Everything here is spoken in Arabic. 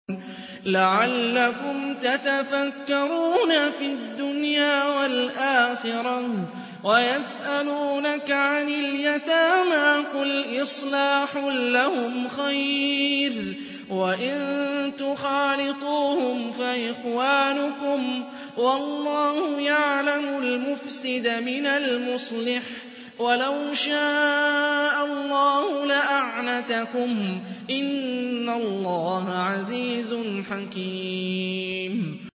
لَعَلَّكُمْ تَتَفَكَّرُونَ فِي الدُّنْيَا وَالْآخِرَةِ ۗ وَيَسْأَلُونَكَ عَنِ الْيَتَامَىٰ قُلْ إِصْلَاحٌ لَّهُمْ خَيْرٌ ۖ وَإِن تُخَالِطُوهُمْ فَإِخْوَانُكُمْ ۚ وَاللَّهُ يَعْلَمُ الْمُفْسِدَ مِنَ الْمُصْلِحِ ۚ وَلَوْ شَاءَ اللَّهُ لَأَعْنَتَكُمْ ۚ إِنَّ اللَّهَ عَزِيزٌ حَكِيمٌ